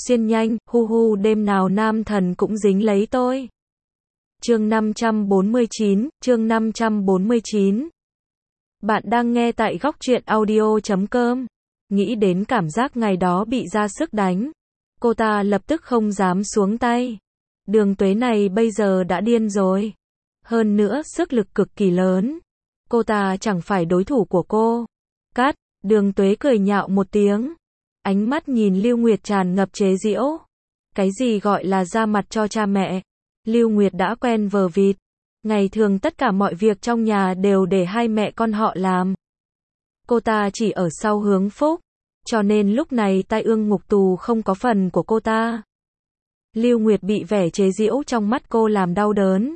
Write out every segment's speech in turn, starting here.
xuyên nhanh, hu hu đêm nào nam thần cũng dính lấy tôi. Chương 549. Bạn đang nghe tại góc truyện audio.com. Nghĩ đến cảm giác ngày đó bị ra sức đánh, cô ta lập tức không dám xuống tay. Đường Tuế này bây giờ đã điên rồi. Hơn nữa sức lực cực kỳ lớn. Cô ta chẳng phải đối thủ của cô. Cắt, Đường Tuế cười nhạo một tiếng. Ánh mắt nhìn Lưu Nguyệt tràn ngập chế giễu. Cái gì gọi là ra mặt cho cha mẹ? Lưu Nguyệt đã quen vờ vịt. Ngày thường tất cả mọi việc trong nhà đều để hai mẹ con họ làm. Cô ta chỉ ở sau hướng phúc. Cho nên lúc này tai ương ngục tù không có phần của cô ta. Lưu Nguyệt bị vẻ chế giễu trong mắt cô làm đau đớn.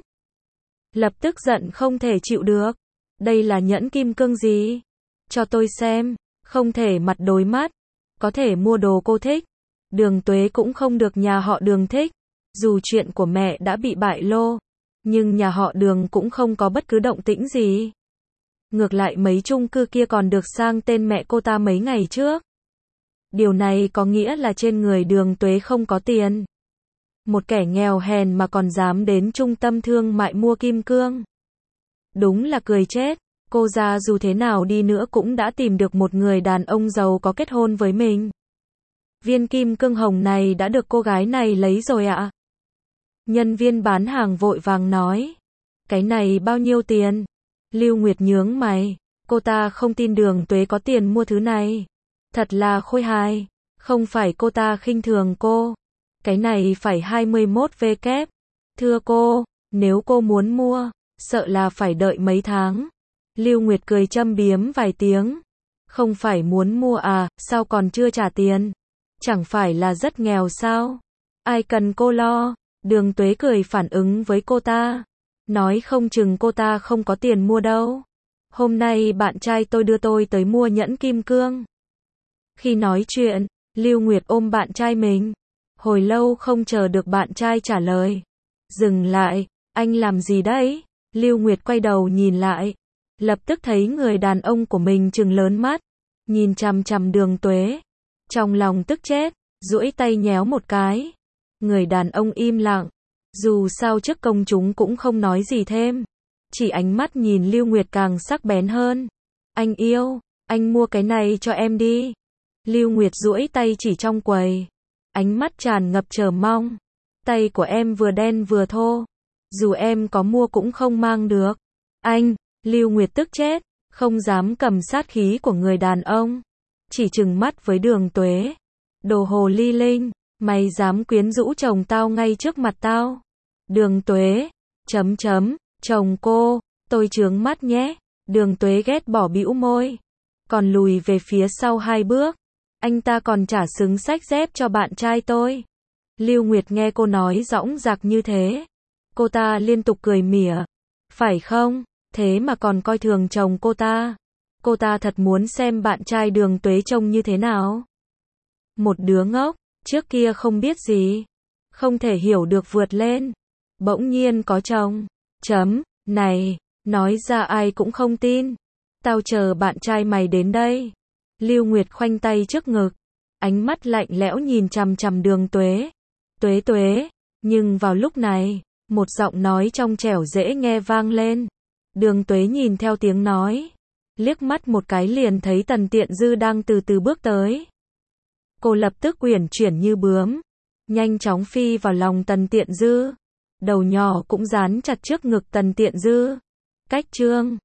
Lập tức giận không thể chịu được. Đây là nhẫn kim cương gì? Cho tôi xem. Không thể mặt đối mắt. Có thể mua đồ cô thích. Đường Tuế cũng không được nhà họ Đường thích. Dù chuyện của mẹ đã bị bại lộ, nhưng nhà họ Đường cũng không có bất cứ động tĩnh gì. Ngược lại mấy chung cư kia còn được sang tên mẹ cô ta mấy ngày trước. Điều này có nghĩa là trên người Đường Tuế không có tiền. Một kẻ nghèo hèn mà còn dám đến trung tâm thương mại mua kim cương. Đúng là cười chết. Cô ra dù thế nào đi nữa cũng đã tìm được một người đàn ông giàu có kết hôn với mình. Viên kim cương hồng này đã được cô gái này lấy rồi ạ. Nhân viên bán hàng vội vàng nói. Cái này bao nhiêu tiền? Lưu Nguyệt nhướng mày. Cô ta không tin Đường Tuế có tiền mua thứ này. Thật là khôi hài. Không phải cô ta khinh thường cô. Cái này phải 21 vkp. Thưa cô, nếu cô muốn mua, sợ là phải đợi mấy tháng. Lưu Nguyệt cười châm biếm vài tiếng. Không phải muốn mua à, sao còn chưa trả tiền? Chẳng phải là rất nghèo sao? Ai cần cô lo? Đường Tuế cười phản ứng với cô ta. Nói không chừng cô ta không có tiền mua đâu. Hôm nay bạn trai tôi đưa tôi tới mua nhẫn kim cương. Khi nói chuyện, Lưu Nguyệt ôm bạn trai mình. Hồi lâu không chờ được bạn trai trả lời. Dừng lại, anh làm gì đấy? Lưu Nguyệt quay đầu nhìn lại. Lập tức thấy người đàn ông của mình trừng lớn mắt. Nhìn chằm chằm Đường Tuế. Trong lòng tức chết, duỗi tay nhéo một cái. Người đàn ông im lặng. Dù sao trước công chúng cũng không nói gì thêm. Chỉ ánh mắt nhìn Lưu Nguyệt càng sắc bén hơn. Anh yêu, anh mua cái này cho em đi. Lưu Nguyệt duỗi tay chỉ trong quầy. Ánh mắt tràn ngập chờ mong. Tay của em vừa đen vừa thô. Dù em có mua cũng không mang được. Anh, Lưu Nguyệt tức chết. Không dám cầm sát khí của người đàn ông. Chỉ trừng mắt với Đường Tuế. Đồ hồ ly linh. Mày dám quyến rũ chồng tao ngay trước mặt tao. Đường Tuế. Chồng cô. Tôi trướng mắt nhé. Đường Tuế ghét bỏ bĩu môi. Còn lùi về phía sau 2 bước. Anh ta còn trả xứng xách dép cho bạn trai tôi. Lưu Nguyệt nghe cô nói dõng dạc như thế. Cô ta liên tục cười mỉa. Phải không? Thế mà còn coi thường chồng cô ta. Cô ta thật muốn xem bạn trai Đường Tuế trông như thế nào. Một đứa ngốc, trước kia không biết gì. Không thể hiểu được vượt lên. Bỗng nhiên có chồng. Này, nói ra ai cũng không tin. Tao chờ bạn trai mày đến đây. Lưu Nguyệt khoanh tay trước ngực. Ánh mắt lạnh lẽo nhìn chằm chằm Đường Tuế. Tuế. Nhưng vào lúc này, một giọng nói trong trẻo dễ nghe vang lên. Đường Tuế nhìn theo tiếng nói. Liếc mắt một cái liền thấy Tần Tiện Dư đang từ từ bước tới. Cô lập tức uyển chuyển như bướm. Nhanh chóng phi vào lòng Tần Tiện Dư. Đầu nhỏ cũng dán chặt trước ngực Tần Tiện Dư. Cách trương.